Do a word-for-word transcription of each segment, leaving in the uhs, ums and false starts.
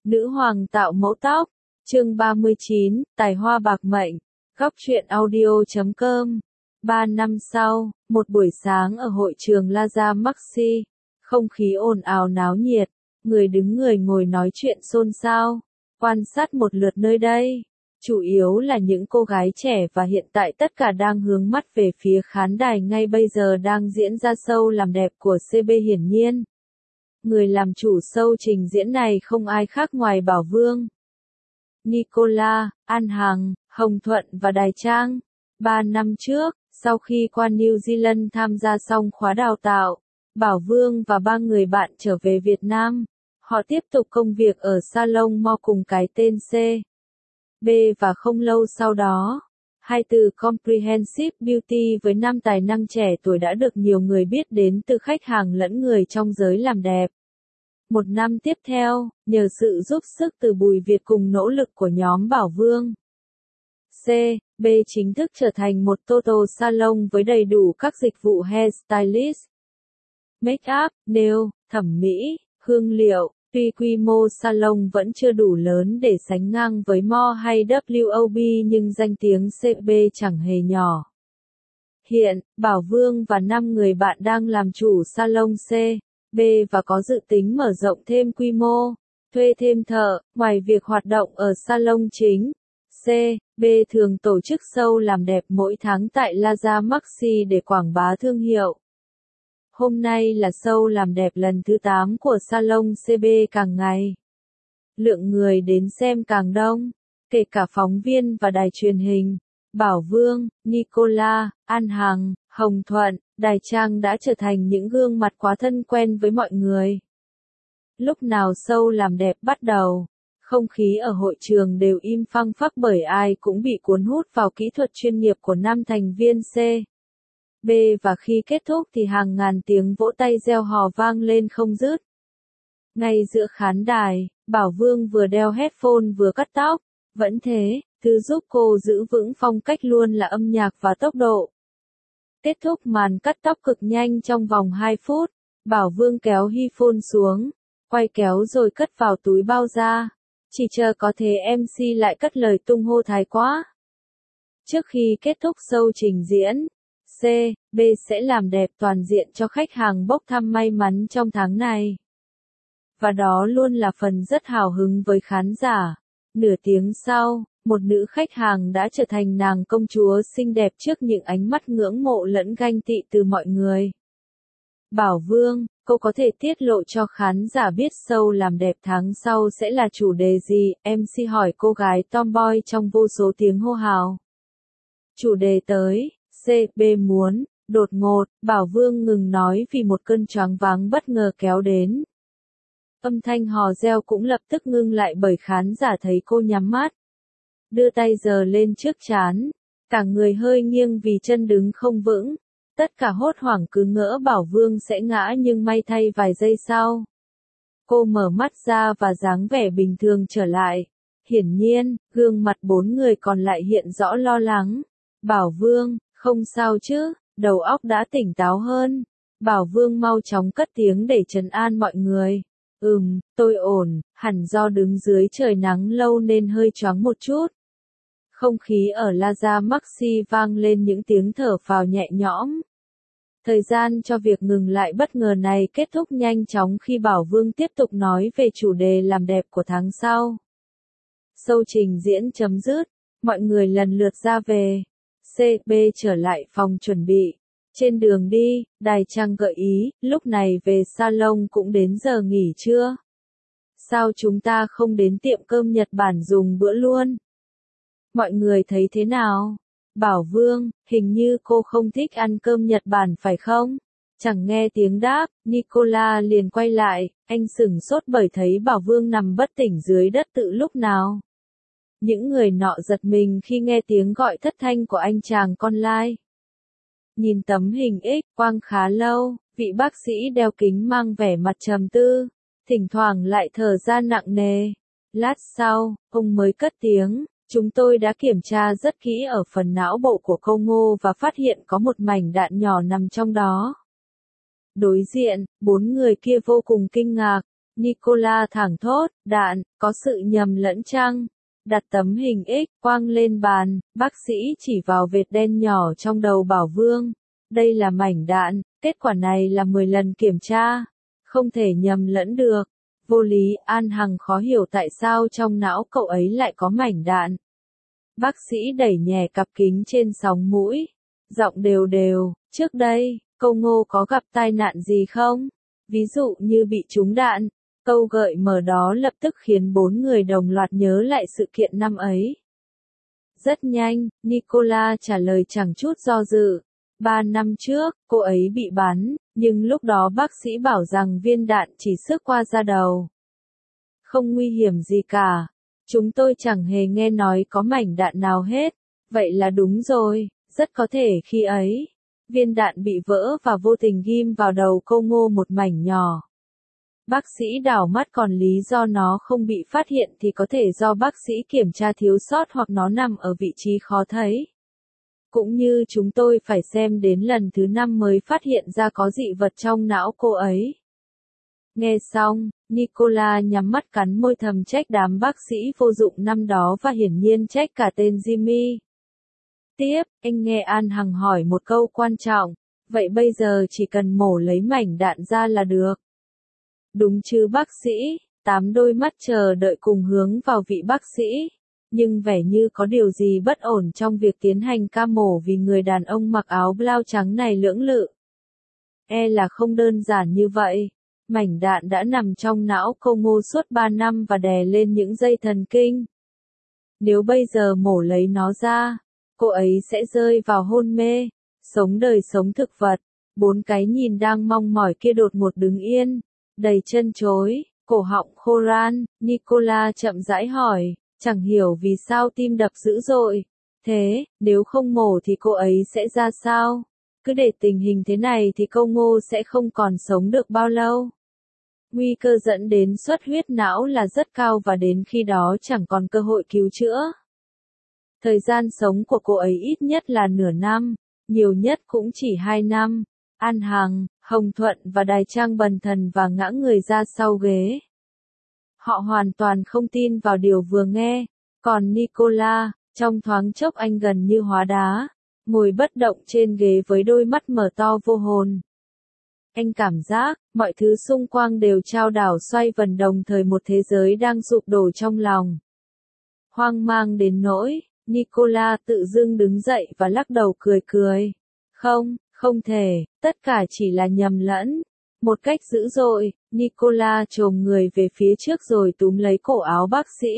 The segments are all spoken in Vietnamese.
Nữ hoàng tạo mẫu tóc. Chương ba mươi chín, Tài hoa bạc mệnh. Góc truyện audio chấm com. Ba năm sau, một buổi sáng ở hội trường Plaza Maxi, không khí ồn ào náo nhiệt, người đứng người ngồi nói chuyện xôn xao, quan sát một lượt nơi đây. Chủ yếu là những cô gái trẻ và hiện tại tất cả đang hướng mắt về phía khán đài ngay bây giờ đang diễn ra show làm đẹp của xê bê hiển nhiên. Người làm chủ show trình diễn này không ai khác ngoài Bảo Vương, Nicola, An Hằng, Hồng Thuận và Đài Trang. Ba năm trước, sau khi qua New Zealand tham gia xong khóa đào tạo, Bảo Vương và ba người bạn trở về Việt Nam. Họ tiếp tục công việc ở salon Mo cùng cái tên xê bê và không lâu sau đó, hai từ Comprehensive Beauty với năm tài năng trẻ tuổi đã được nhiều người biết đến từ khách hàng lẫn người trong giới làm đẹp. Một năm tiếp theo, nhờ sự giúp sức từ Bùi Việt cùng nỗ lực của nhóm Bảo Vương, xê bê chính thức trở thành một total salon với đầy đủ các dịch vụ hair stylist, make up, nail, thẩm mỹ, hương liệu. Tuy quy mô salon vẫn chưa đủ lớn để sánh ngang với Mo hay vê kép o bê nhưng danh tiếng xê bê chẳng hề nhỏ. Hiện, Bảo Vương và năm người bạn đang làm chủ salon xê bê và có dự tính mở rộng thêm quy mô, thuê thêm thợ. Ngoài việc hoạt động ở salon chính, xê bê thường tổ chức show làm đẹp mỗi tháng tại Plaza Maxi để quảng bá thương hiệu. Hôm nay là show làm đẹp lần thứ tám của salon xê bê càng ngày. Lượng người đến xem càng đông, kể cả phóng viên và đài truyền hình. Bảo Vương, Nicola, An Hằng, Hồng Thuận, Đài Trang đã trở thành những gương mặt quá thân quen với mọi người. Lúc nào show làm đẹp bắt đầu, không khí ở hội trường đều im phăng phắc bởi ai cũng bị cuốn hút vào kỹ thuật chuyên nghiệp của năm thành viên xê bê và khi kết thúc thì hàng ngàn tiếng vỗ tay reo hò vang lên không dứt. Ngay giữa khán đài, Bảo Vương vừa đeo headphone vừa cắt tóc, vẫn thế, thứ giúp cô giữ vững phong cách luôn là âm nhạc và tốc độ. Kết thúc màn cắt tóc cực nhanh trong vòng hai phút, Bảo Vương kéo headphone xuống, quay kéo rồi cất vào túi bao da. Chỉ chờ có thế em xê lại cất lời tung hô thái quá. Trước khi kết thúc show trình diễn, xê bê sẽ làm đẹp toàn diện cho khách hàng bốc thăm may mắn trong tháng này. Và đó luôn là phần rất hào hứng với khán giả. Nửa tiếng sau, một nữ khách hàng đã trở thành nàng công chúa xinh đẹp trước những ánh mắt ngưỡng mộ lẫn ganh tị từ mọi người. Bảo Vương, cô có thể tiết lộ cho khán giả biết show làm đẹp tháng sau sẽ là chủ đề gì? em xê hỏi cô gái tomboy trong vô số tiếng hô hào. Chủ đề tới, xê bê muốn, đột ngột, Bảo Vương ngừng nói vì một cơn choáng váng bất ngờ kéo đến. Âm thanh hò reo cũng lập tức ngưng lại bởi khán giả thấy cô nhắm mắt, đưa tay giơ lên trước trán, cả người hơi nghiêng vì chân đứng không vững. Tất cả hốt hoảng cứ ngỡ Bảo Vương sẽ ngã nhưng may thay vài giây sau, cô mở mắt ra và dáng vẻ bình thường trở lại. Hiển nhiên, gương mặt bốn người còn lại hiện rõ lo lắng. Bảo Vương, không sao chứ, đầu óc đã tỉnh táo hơn. Bảo Vương mau chóng cất tiếng để trấn an mọi người. Ừm, tôi ổn, hẳn do đứng dưới trời nắng lâu nên hơi choáng một chút. Không khí ở Plaza Maxi vang lên những tiếng thở phào nhẹ nhõm. Thời gian cho việc ngừng lại bất ngờ này kết thúc nhanh chóng khi Bảo Vương tiếp tục nói về chủ đề làm đẹp của tháng sau. Show trình diễn chấm dứt, mọi người lần lượt ra về. xê bê trở lại phòng chuẩn bị. Trên đường đi, Đài Trang gợi ý, lúc này về salon cũng đến giờ nghỉ trưa. Sao chúng ta không đến tiệm cơm Nhật Bản dùng bữa luôn? Mọi người thấy thế nào? Bảo Vương, hình như cô không thích ăn cơm Nhật Bản phải không? Chẳng nghe tiếng đáp, Nicola liền quay lại, anh sửng sốt bởi thấy Bảo Vương nằm bất tỉnh dưới đất từ lúc nào. Những người nọ giật mình khi nghe tiếng gọi thất thanh của anh chàng con lai. Nhìn tấm hình X quang khá lâu, vị bác sĩ đeo kính mang vẻ mặt trầm tư, thỉnh thoảng lại thở ra nặng nề. Lát sau, ông mới cất tiếng. Chúng tôi đã kiểm tra rất kỹ ở phần não bộ của cô Ngô và phát hiện có một mảnh đạn nhỏ nằm trong đó. Đối diện, bốn người kia vô cùng kinh ngạc. Nicola thảng thốt, đạn, có sự nhầm lẫn chăng? Đặt tấm hình X quang lên bàn, bác sĩ chỉ vào vệt đen nhỏ trong đầu Bảo Vương. Đây là mảnh đạn, kết quả này là mười lần kiểm tra. Không thể nhầm lẫn được. Vô lý, An Hằng khó hiểu tại sao trong não cậu ấy lại có mảnh đạn. Bác sĩ đẩy nhẹ cặp kính trên sóng mũi. Giọng đều đều, trước đây, câu Ngô có gặp tai nạn gì không? Ví dụ như bị trúng đạn. Câu gợi mở đó lập tức khiến bốn người đồng loạt nhớ lại sự kiện năm ấy. Rất nhanh, Nicola trả lời chẳng chút do dự. Ba năm trước, cô ấy bị bắn, nhưng lúc đó bác sĩ bảo rằng viên đạn chỉ xước qua da đầu. Không nguy hiểm gì cả. Chúng tôi chẳng hề nghe nói có mảnh đạn nào hết. Vậy là đúng rồi, rất có thể khi ấy, viên đạn bị vỡ và vô tình ghim vào đầu cô Ngô một mảnh nhỏ. Bác sĩ đảo mắt, còn lý do nó không bị phát hiện thì có thể do bác sĩ kiểm tra thiếu sót hoặc nó nằm ở vị trí khó thấy. Cũng như chúng tôi phải xem đến lần thứ năm mới phát hiện ra có dị vật trong não cô ấy. Nghe xong, Nicola nhắm mắt cắn môi thầm trách đám bác sĩ vô dụng năm đó và hiển nhiên trách cả tên Jimmy. Tiếp, anh nghe An Hằng hỏi một câu quan trọng, vậy bây giờ chỉ cần mổ lấy mảnh đạn ra là được. Đúng chứ bác sĩ, tám đôi mắt chờ đợi cùng hướng vào vị bác sĩ, nhưng vẻ như có điều gì bất ổn trong việc tiến hành ca mổ vì người đàn ông mặc áo blau trắng này lưỡng lự. E là không đơn giản như vậy, mảnh đạn đã nằm trong não cô Ngô suốt ba năm và đè lên những dây thần kinh. Nếu bây giờ mổ lấy nó ra, cô ấy sẽ rơi vào hôn mê, sống đời sống thực vật. Bốn cái nhìn đang mong mỏi kia đột ngột đứng yên, đầy chân chối, cổ họng khô ran. Nicola chậm rãi hỏi, chẳng hiểu vì sao tim đập dữ dội. Thế, nếu không mổ thì cô ấy sẽ ra sao? Cứ để tình hình thế này thì cô Ngô sẽ không còn sống được bao lâu. Nguy cơ dẫn đến xuất huyết não là rất cao và đến khi đó chẳng còn cơ hội cứu chữa. Thời gian sống của cô ấy ít nhất là nửa năm, nhiều nhất cũng chỉ hai năm. An Hằng, Hồng Thuận và Đài Trang bần thần và ngã người ra sau ghế. Họ hoàn toàn không tin vào điều vừa nghe, còn Nicola, trong thoáng chốc anh gần như hóa đá, ngồi bất động trên ghế với đôi mắt mở to vô hồn. Anh cảm giác, mọi thứ xung quanh đều chao đảo xoay vần đồng thời một thế giới đang sụp đổ trong lòng. Hoang mang đến nỗi, Nicola tự dưng đứng dậy và lắc đầu cười cười. Không, không thể, tất cả chỉ là nhầm lẫn. Một cách dữ dội, Nicola chồm người về phía trước rồi túm lấy cổ áo bác sĩ.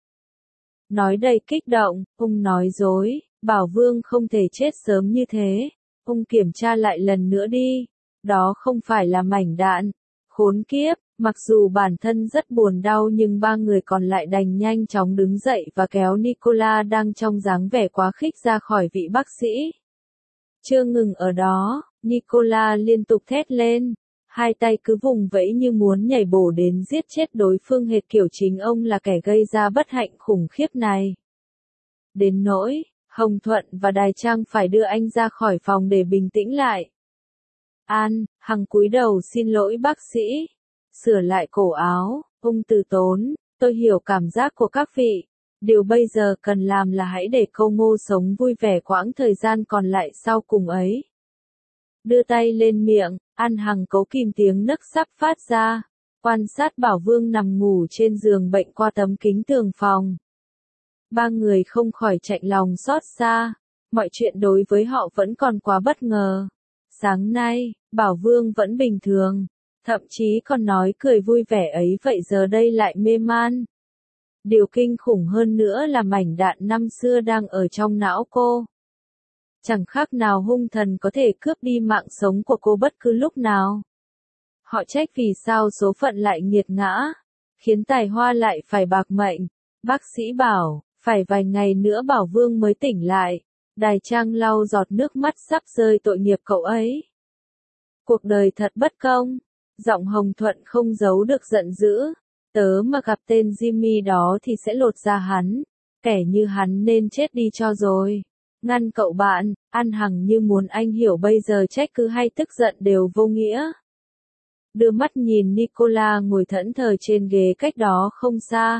Nói đầy kích động, ông nói dối, Bảo Vương không thể chết sớm như thế. Ông kiểm tra lại lần nữa đi. Đó không phải là mảnh đạn. Khốn kiếp, mặc dù bản thân rất buồn đau nhưng ba người còn lại đành nhanh chóng đứng dậy và kéo Nicola đang trong dáng vẻ quá khích ra khỏi vị bác sĩ. Chưa ngừng ở đó, Nicola liên tục thét lên. Hai tay cứ vùng vẫy như muốn nhảy bổ đến giết chết đối phương hệt kiểu chính ông là kẻ gây ra bất hạnh khủng khiếp này. Đến nỗi, Hồng Thuận và Đài Trang phải đưa anh ra khỏi phòng để bình tĩnh lại. An, Hằng cúi đầu xin lỗi bác sĩ. Sửa lại cổ áo, ông từ tốn, tôi hiểu cảm giác của các vị. Điều bây giờ cần làm là hãy để cô Ngô sống vui vẻ quãng thời gian còn lại sau cùng ấy. Đưa tay lên miệng, An Hằng cố kìm tiếng nấc sắp phát ra, quan sát Bảo Vương nằm ngủ trên giường bệnh qua tấm kính tường phòng. Ba người không khỏi chạnh lòng xót xa, mọi chuyện đối với họ vẫn còn quá bất ngờ. Sáng nay, Bảo Vương vẫn bình thường, thậm chí còn nói cười vui vẻ ấy vậy giờ đây lại mê man. Điều kinh khủng hơn nữa là mảnh đạn năm xưa đang ở trong não cô. Chẳng khác nào hung thần có thể cướp đi mạng sống của cô bất cứ lúc nào. Họ trách vì sao số phận lại nghiệt ngã, khiến tài hoa lại phải bạc mệnh. Bác sĩ bảo, phải vài ngày nữa Bảo Vương mới tỉnh lại. Đài Trang lau giọt nước mắt sắp rơi tội nghiệp cậu ấy. Cuộc đời thật bất công. Giọng Hồng Thuận không giấu được giận dữ. Tớ mà gặp tên Jimmy đó thì sẽ lột da hắn. Kẻ như hắn nên chết đi cho rồi. Ngăn cậu bạn, An Hằng như muốn anh hiểu bây giờ trách cứ hay tức giận đều vô nghĩa. đưa mắt nhìn Nicola ngồi thẫn thờ trên ghế cách đó không xa.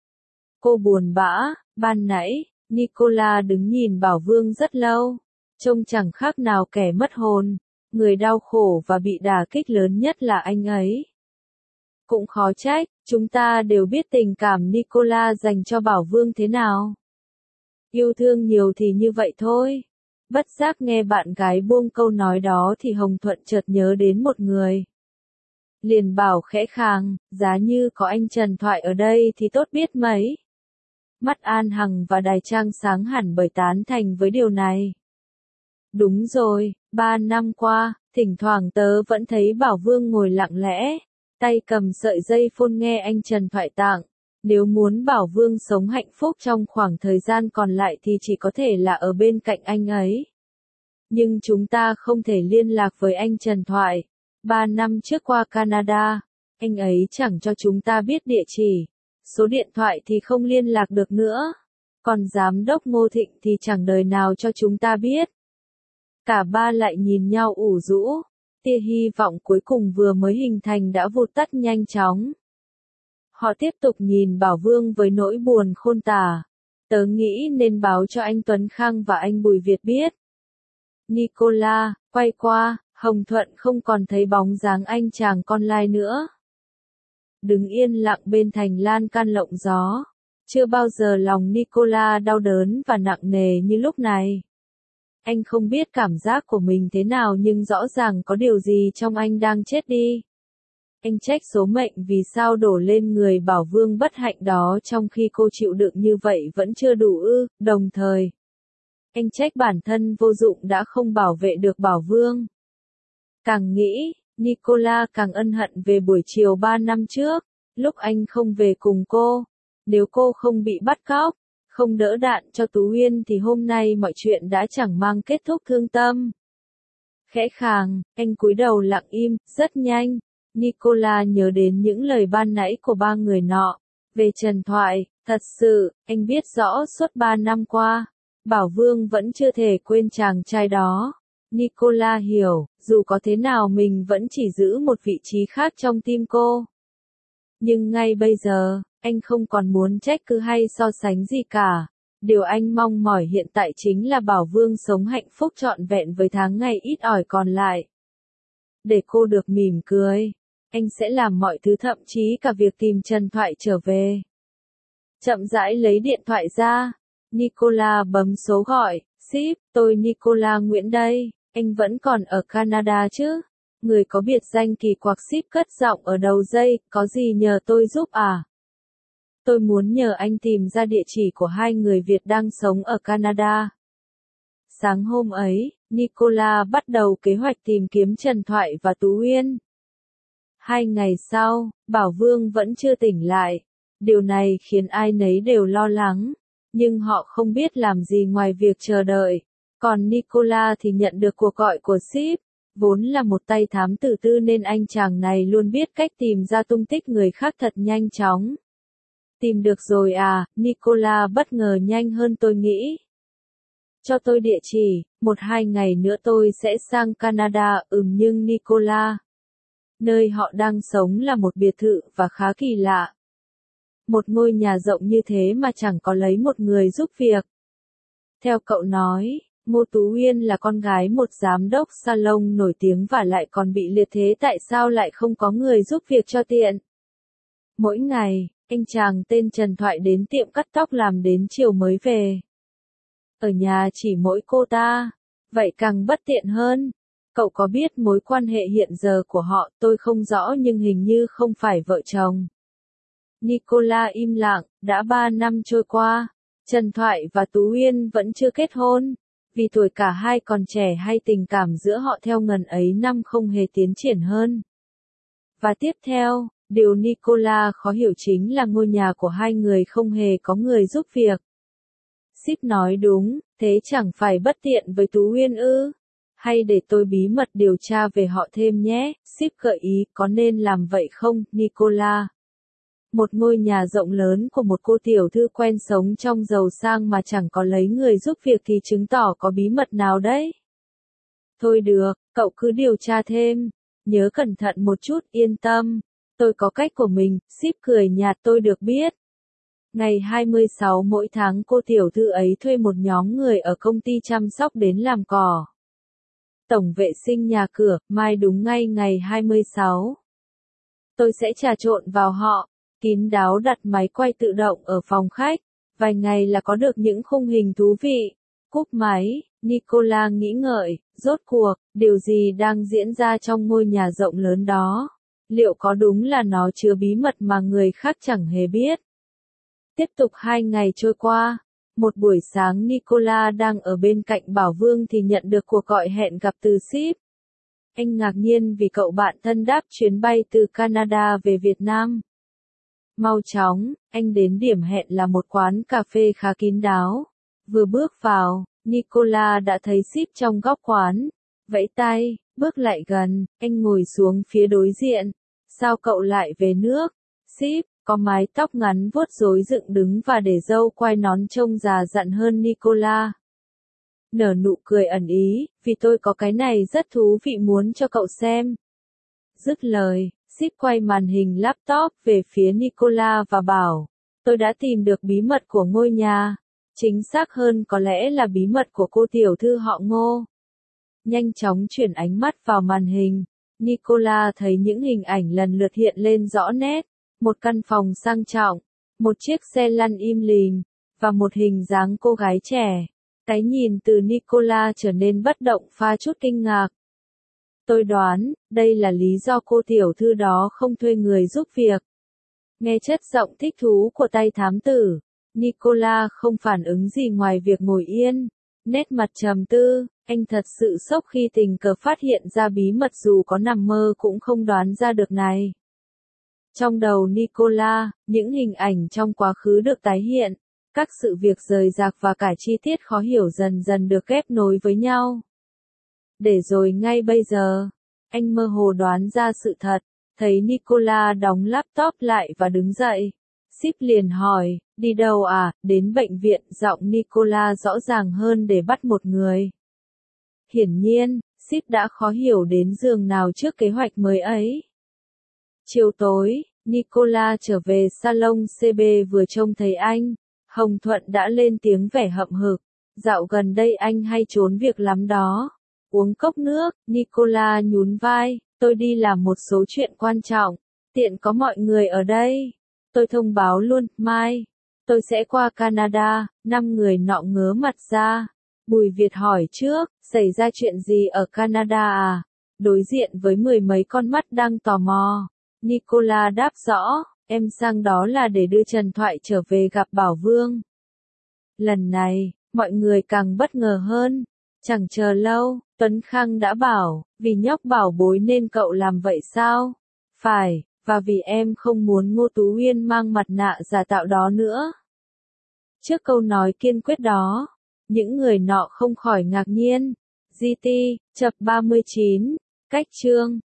Cô buồn bã, ban nãy, Nicola đứng nhìn Bảo Vương rất lâu, trông chẳng khác nào kẻ mất hồn, người đau khổ và bị đả kích lớn nhất là anh ấy. Cũng khó trách, chúng ta đều biết tình cảm Nicola dành cho Bảo Vương thế nào. Yêu thương nhiều thì như vậy thôi. Bất giác nghe bạn gái buông câu nói đó thì Hồng Thuận chợt nhớ đến một người. Liền bảo khẽ khàng, giá như có anh Trần Thoại ở đây thì tốt biết mấy. Mắt An Hằng và Đài Trang sáng hẳn bởi tán thành với điều này. Đúng rồi, ba năm qua, thỉnh thoảng tớ vẫn thấy Bảo Vương ngồi lặng lẽ, tay cầm sợi dây phone nghe anh Trần Thoại tặng. Nếu muốn Bảo Vương sống hạnh phúc trong khoảng thời gian còn lại thì chỉ có thể là ở bên cạnh anh ấy. Nhưng chúng ta không thể liên lạc với anh Trần Thoại. Ba năm trước qua Canada, anh ấy chẳng cho chúng ta biết địa chỉ. Số điện thoại thì không liên lạc được nữa. Còn giám đốc Ngô Thịnh thì chẳng đời nào cho chúng ta biết. Cả ba lại nhìn nhau ủ rũ. Tia hy vọng cuối cùng vừa mới hình thành đã vụt tắt nhanh chóng. Họ tiếp tục nhìn Bảo Vương với nỗi buồn khôn tả. Tớ nghĩ nên báo cho anh Tuấn Khang và anh Bùi Việt biết. Nicola, quay qua, Hồng Thuận không còn thấy bóng dáng anh chàng con lai nữa. Đứng yên lặng bên thành lan can lộng gió. Chưa bao giờ lòng Nicola đau đớn và nặng nề như lúc này. Anh không biết cảm giác của mình thế nào nhưng rõ ràng có điều gì trong anh đang chết đi. Anh trách số mệnh vì sao đổ lên người Bảo Vương bất hạnh đó trong khi cô chịu đựng như vậy vẫn chưa đủ ư, đồng thời. Anh trách bản thân vô dụng đã không bảo vệ được Bảo Vương. Càng nghĩ, Nicola càng ân hận về buổi chiều ba năm trước, lúc anh không về cùng cô. Nếu cô không bị bắt cóc, không đỡ đạn cho Tú Uyên thì hôm nay mọi chuyện đã chẳng mang kết thúc thương tâm. Khẽ khàng, anh cúi đầu lặng im, rất nhanh. Nicola nhớ đến những lời ban nãy của ba người nọ. Về Trần Thoại, thật sự, anh biết rõ suốt ba năm qua, Bảo Vương vẫn chưa thể quên chàng trai đó. Nicola hiểu, dù có thế nào mình vẫn chỉ giữ một vị trí khác trong tim cô. Nhưng ngay bây giờ, anh không còn muốn trách cứ hay so sánh gì cả. Điều anh mong mỏi hiện tại chính là Bảo Vương sống hạnh phúc trọn vẹn với tháng ngày ít ỏi còn lại. Để cô được mỉm cười, anh sẽ làm mọi thứ thậm chí cả việc tìm Trần Thoại trở về. Chậm rãi lấy điện thoại ra, Nicola bấm số gọi, "Ship, tôi Nicola Nguyễn đây, anh vẫn còn ở Canada chứ?" Người có biệt danh kỳ quặc Ship cất giọng ở đầu dây, "Có gì nhờ tôi giúp à?" "Tôi muốn nhờ anh tìm ra địa chỉ của hai người Việt đang sống ở Canada." Sáng hôm ấy, Nicola bắt đầu kế hoạch tìm kiếm Trần Thoại và Tú Uyên. Hai ngày sau, Bảo Vương vẫn chưa tỉnh lại. Điều này khiến ai nấy đều lo lắng, nhưng họ không biết làm gì ngoài việc chờ đợi. Còn Nicola thì nhận được cuộc gọi của Ship, vốn là một tay thám tử tư nên anh chàng này luôn biết cách tìm ra tung tích người khác thật nhanh chóng. "Tìm được rồi à?" Nicola bất ngờ, "Nhanh hơn tôi nghĩ." "Cho tôi địa chỉ, một hai ngày nữa tôi sẽ sang Canada." "Ừm, nhưng Nicola, nơi họ đang sống là một biệt thự và khá kỳ lạ. Một ngôi nhà rộng như thế mà chẳng có lấy một người giúp việc." Theo cậu nói, Ngô Tú Uyên là con gái một giám đốc salon nổi tiếng và lại còn bị liệt thế, tại sao lại không có người giúp việc cho tiện? Mỗi ngày, anh chàng tên Trần Thoại đến tiệm cắt tóc làm đến chiều mới về. Ở nhà chỉ mỗi cô ta, vậy càng bất tiện hơn. Cậu có biết mối quan hệ hiện giờ của họ? Tôi không rõ nhưng hình như không phải vợ chồng. Nicola im lặng, đã ba năm trôi qua, Trần Thoại và Tú Uyên vẫn chưa kết hôn. Vì tuổi cả hai còn trẻ hay tình cảm giữa họ theo ngần ấy năm không hề tiến triển hơn. Và tiếp theo, điều Nicola khó hiểu chính là ngôi nhà của hai người không hề có người giúp việc. Ship nói đúng, thế chẳng phải bất tiện với Tú Uyên ư? Hay để tôi bí mật điều tra về họ thêm nhé, Ship gợi ý, có nên làm vậy không, Nicola? Một ngôi nhà rộng lớn của một cô tiểu thư quen sống trong giàu sang mà chẳng có lấy người giúp việc thì chứng tỏ có bí mật nào đấy. Thôi được, cậu cứ điều tra thêm. nhớ cẩn thận một chút, yên tâm. Tôi có cách của mình, ship cười nhạt tôi được biết. Ngày hai mươi sáu mỗi tháng cô tiểu thư ấy thuê một nhóm người ở công ty chăm sóc đến làm cỏ. Tổng vệ sinh nhà cửa, mai đúng ngay ngày hai mươi sáu. Tôi sẽ trà trộn vào họ, kín đáo đặt máy quay tự động ở phòng khách, vài ngày là có được những khung hình thú vị. Cúp máy, Nicola nghĩ ngợi, rốt cuộc, điều gì đang diễn ra trong ngôi nhà rộng lớn đó? Liệu có đúng là nó chứa bí mật mà người khác chẳng hề biết? Tiếp tục hai ngày trôi qua, một buổi sáng Nicola đang ở bên cạnh Bảo Vương thì nhận được cuộc gọi hẹn gặp từ ship. Anh ngạc nhiên vì cậu bạn thân đáp chuyến bay từ Canada về Việt Nam. Mau chóng, anh đến điểm hẹn là một quán cà phê khá kín đáo. Vừa bước vào, Nicola đã thấy ship trong góc quán. Vẫy tay, bước lại gần, anh ngồi xuống phía đối diện. Sao cậu lại về nước? Ship, có mái tóc ngắn vuốt rối dựng đứng và để râu quai nón trông già dặn hơn Nicola. Nở nụ cười ẩn ý, vì tôi có cái này rất thú vị muốn cho cậu xem. Dứt lời, ship quay màn hình laptop về phía Nicola và bảo, tôi đã tìm được bí mật của ngôi nhà. Chính xác hơn có lẽ là bí mật của cô tiểu thư họ Ngô. Nhanh chóng chuyển ánh mắt vào màn hình, Nicola thấy những hình ảnh lần lượt hiện lên rõ nét. Một căn phòng sang trọng, một chiếc xe lăn im lìm, và một hình dáng cô gái trẻ. Cái nhìn từ Nicola trở nên bất động pha chút kinh ngạc. Tôi đoán, đây là lý do cô tiểu thư đó không thuê người giúp việc. Nghe chất giọng thích thú của tay thám tử, Nicola không phản ứng gì ngoài việc ngồi yên, nét mặt trầm tư. Anh thật sự sốc khi tình cờ phát hiện ra bí mật dù có nằm mơ cũng không đoán ra được này. Trong đầu Nicola, những hình ảnh trong quá khứ được tái hiện, các sự việc rời rạc và cả chi tiết khó hiểu dần dần được ghép nối với nhau. Để rồi ngay bây giờ, anh mơ hồ đoán ra sự thật, thấy Nicola đóng laptop lại và đứng dậy. Ship liền hỏi, đi đâu à, đến bệnh viện, giọng Nicola rõ ràng hơn để bắt một người. Hiển nhiên, Ship đã khó hiểu đến giường nào trước kế hoạch mới ấy. Chiều tối, Nicola trở về salon xê bê vừa trông thấy anh, Hồng Thuận đã lên tiếng vẻ hậm hực. Dạo gần đây anh hay trốn việc lắm đó. Uống cốc nước, Nicola nhún vai, tôi đi làm một số chuyện quan trọng, tiện có mọi người ở đây. Tôi thông báo luôn, mai, tôi sẽ qua Canada, năm người nọ ngớ mặt ra. Bùi Việt hỏi trước, xảy ra chuyện gì ở Canada à? Đối diện với mười mấy con mắt đang tò mò. Nicola đáp rõ, em sang đó là để đưa Trần Thoại trở về gặp Bảo Vương. Lần này, mọi người càng bất ngờ hơn. Chẳng chờ lâu, Tuấn Khang đã bảo, vì nhóc bảo bối nên cậu làm vậy sao? Phải, và vì em không muốn Ngô Tú Uyên mang mặt nạ giả tạo đó nữa. Trước câu nói kiên quyết đó, những người nọ không khỏi ngạc nhiên. giê tê, chập ba mươi chín, cách chương.